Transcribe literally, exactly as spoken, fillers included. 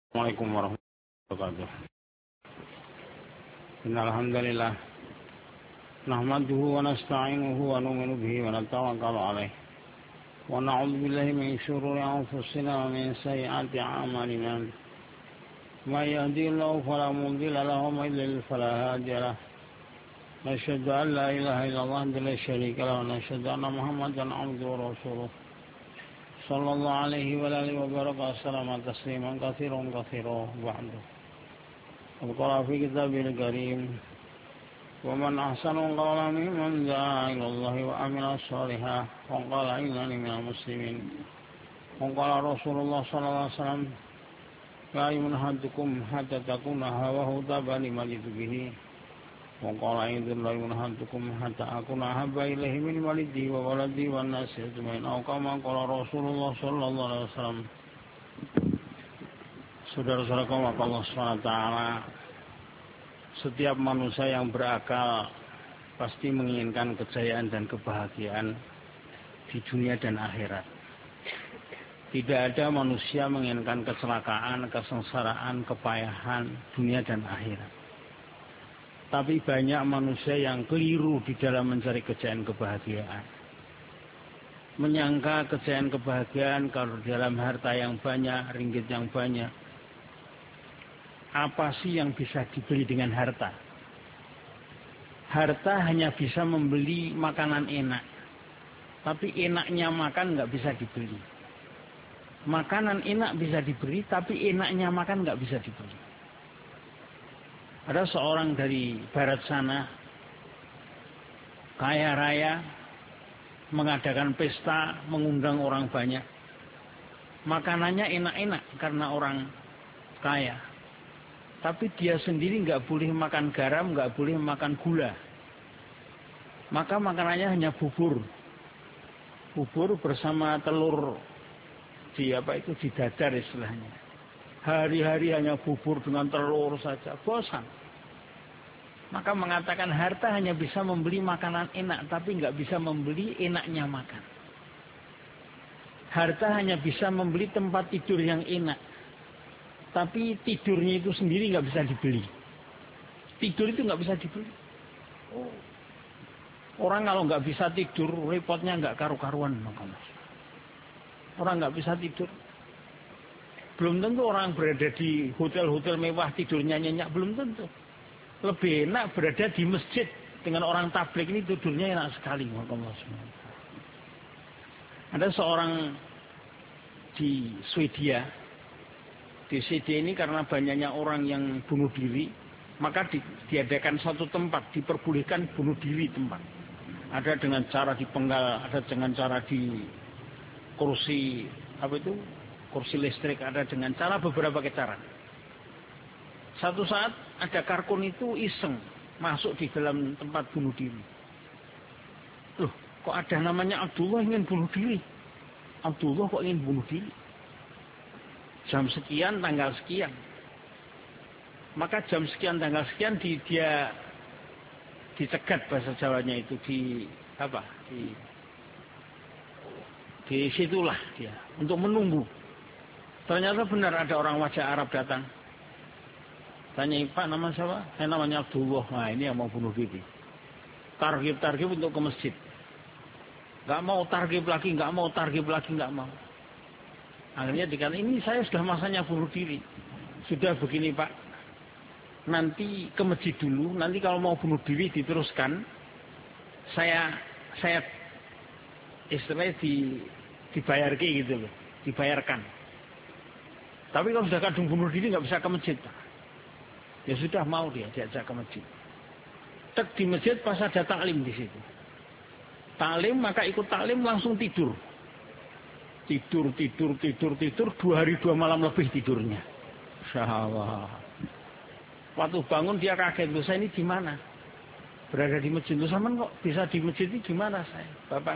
Assalamualaikum warahmatullahi wabarakatuh. Innal hamdalillah nahmaduhu wa nasta'inuhu wa nu'minu bihi wa natawakkalu 'alaihi wa na'udzu billahi min shururi anfusina wa min sayyiati a'malina. May yahdihillahu fala mudilla lahu wa may yudlil fala hadiya lahu. Nashhadu an la ilaha illallah wa la syarika lahu wa nashhadu anna Muhammadan 'abduhu wa rasuluh. Sallallahu alaihi wa alihi wa baraka assalamu tasliman katsiran katsiran ba'du. Al-Qur'an fi kitabil karim wa man ahsanu qawlan mimman da'a ila Allah wa amila shalihan wa qala innani minal muslimin. Wa qala Rasulullah sallallahu alaihi wasallam la yumnahadukum hatta takuna hawahu tabani majidu bihi. Wa qala idul la yumnahadukum hatta akuna habba ilaihi min walidi wa waladi wa nasi ajmain. Atau kama qala Rasulullah sallallahu alaihi wasallam. Saudara-saudaraku Allah subhanahu wa taala, setiap manusia yang berakal pasti menginginkan kejayaan dan kebahagiaan di dunia dan akhirat. Tidak ada manusia menginginkan kecelakaan, kesengsaraan, kepayahan dunia dan akhirat. Tapi banyak manusia yang keliru di dalam mencari kejayaan kebahagiaan. Menyangka kejayaan kebahagiaan kalau dalam harta yang banyak, ringgit yang banyak. Apa sih yang bisa dibeli dengan harta? Harta hanya bisa membeli makanan enak. Tapi enaknya makan nggak bisa dibeli. Makanan enak bisa dibeli, tapi enaknya makan nggak bisa dibeli. Ada seorang dari barat sana, kaya raya, mengadakan pesta, mengundang orang banyak. Makanannya enak-enak karena orang kaya. Tapi dia sendiri nggak boleh makan garam, nggak boleh makan gula. Maka makanannya hanya bubur. Bubur bersama telur di apa itu di dadar istilahnya. Hari-hari hanya bubur dengan telur saja, bosan. Maka mengatakan harta hanya bisa membeli makanan enak, tapi nggak bisa membeli enaknya makan. Harta hanya bisa membeli tempat tidur yang enak, tapi tidurnya itu sendiri nggak bisa dibeli. Tidur itu nggak bisa dibeli. Oh. Orang kalau nggak bisa tidur, repotnya nggak karu-karuan. Orang nggak bisa tidur. Belum tentu orang berada di hotel-hotel mewah tidurnya nyenyak, belum tentu. Lebih enak berada di masjid dengan orang tabligh ini tidurnya enak sekali. Ada seorang di Swedia. Di Swedia ini karena banyaknya orang yang bunuh diri, maka di, diadakan satu tempat, diperbolehkan bunuh diri tempat. Ada dengan cara dipenggal, ada dengan cara di kursi apa itu? Kursi listrik, ada dengan cara beberapa cara. Satu saat ada karkun itu iseng masuk di dalam tempat bunuh diri. Loh, kok ada namanya Abdullah ingin bunuh diri? Abdullah kok ingin bunuh diri? Jam sekian, tanggal sekian. Maka jam sekian, tanggal sekian di, dia dicegat bahasa Jawanya itu di apa? Di di situlah dia untuk menunggu. Ternyata benar ada orang wajah Arab datang. Tanya, Pak nama siapa? Saya namanya Abdullah. Nah ini yang mau bunuh diri. Targib-targib untuk ke masjid. Gak mau targib lagi, gak mau targib lagi, gak mau. Akhirnya dikatakan, ini saya sudah masanya bunuh diri. Sudah begini Pak. Nanti ke masjid dulu. Nanti kalau mau bunuh diri diteruskan. Saya saya istilahnya di, dibayarkan gitu loh. Dibayarkan. Tapi kalau sudah kadung bunuh diri nggak bisa ke masjid. Ya sudah mau dia diajak ke masjid. Tek di masjid pas ada taklim di situ. Taklim maka ikut taklim langsung tidur. Tidur, tidur, tidur, tidur. Dua hari dua malam lebih tidurnya. Insyaallah. Waktu bangun dia kaget. Loh saya ini di mana? Berada di masjid. Loh sama kok bisa di masjid ini di mana saya? Bapak